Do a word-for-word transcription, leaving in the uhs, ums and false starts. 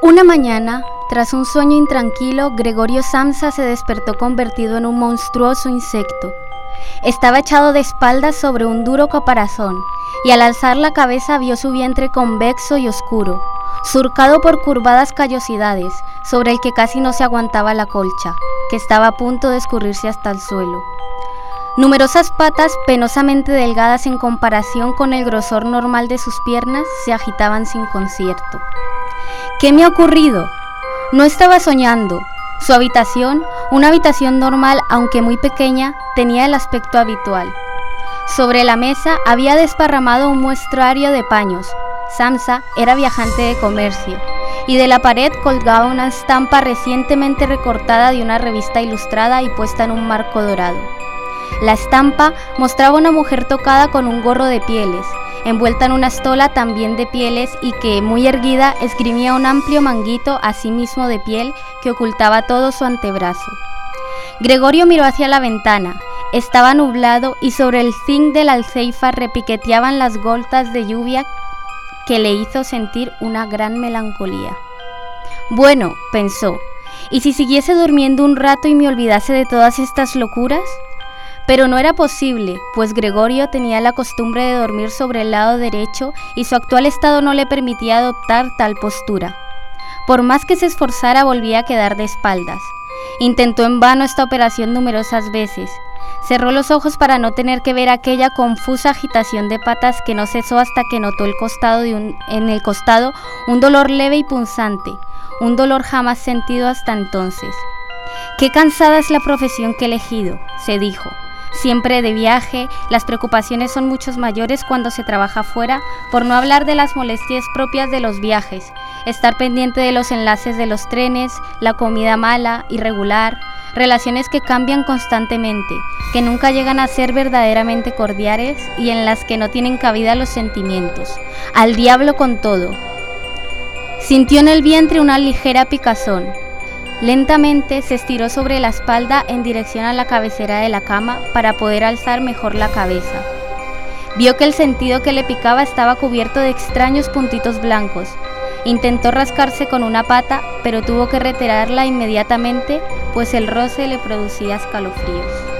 Una mañana, tras un sueño intranquilo, Gregorio Samsa se despertó convertido en un monstruoso insecto. Estaba echado de espaldas sobre un duro caparazón, y al alzar la cabeza vio su vientre convexo y oscuro, surcado por curvadas callosidades, sobre el que casi no se aguantaba la colcha, que estaba a punto de escurrirse hasta el suelo. Numerosas patas, penosamente delgadas en comparación con el grosor normal de sus piernas, se agitaban sin concierto. ¿Qué me ha ocurrido? No estaba soñando. Su habitación, una habitación normal aunque muy pequeña, tenía el aspecto habitual. Sobre la mesa había desparramado un muestrario de paños. Samsa era viajante de comercio, y de la pared colgaba una estampa recientemente recortada de una revista ilustrada y puesta en un marco dorado. La estampa mostraba una mujer tocada con un gorro de pieles, envuelta en una estola también de pieles y que, muy erguida, esgrimía un amplio manguito, asimismo de piel, que ocultaba todo su antebrazo. Gregorio miró hacia la ventana. Estaba nublado y sobre el zinc del alcéifar repiqueteaban las gotas de lluvia que le hizo sentir una gran melancolía. Bueno, pensó, ¿y si siguiese durmiendo un rato y me olvidase de todas estas locuras? Pero no era posible, pues Gregorio tenía la costumbre de dormir sobre el lado derecho y su actual estado no le permitía adoptar tal postura. Por más que se esforzara, volvía a quedar de espaldas. Intentó en vano esta operación numerosas veces. Cerró los ojos para no tener que ver aquella confusa agitación de patas que no cesó hasta que notó el costado de un, en el costado un dolor leve y punzante, un dolor jamás sentido hasta entonces. «Qué cansada es la profesión que he elegido», se dijo. Siempre de viaje, las preocupaciones son mucho mayores cuando se trabaja fuera, por no hablar de las molestias propias de los viajes, estar pendiente de los enlaces de los trenes, la comida mala, irregular, relaciones que cambian constantemente, que nunca llegan a ser verdaderamente cordiales y en las que no tienen cabida los sentimientos. Al diablo con todo. Sintió en el vientre una ligera picazón. Lentamente se estiró sobre la espalda en dirección a la cabecera de la cama para poder alzar mejor la cabeza. Vio que el sentido que le picaba estaba cubierto de extraños puntitos blancos. Intentó rascarse con una pata, pero tuvo que retirarla inmediatamente, pues el roce le producía escalofríos.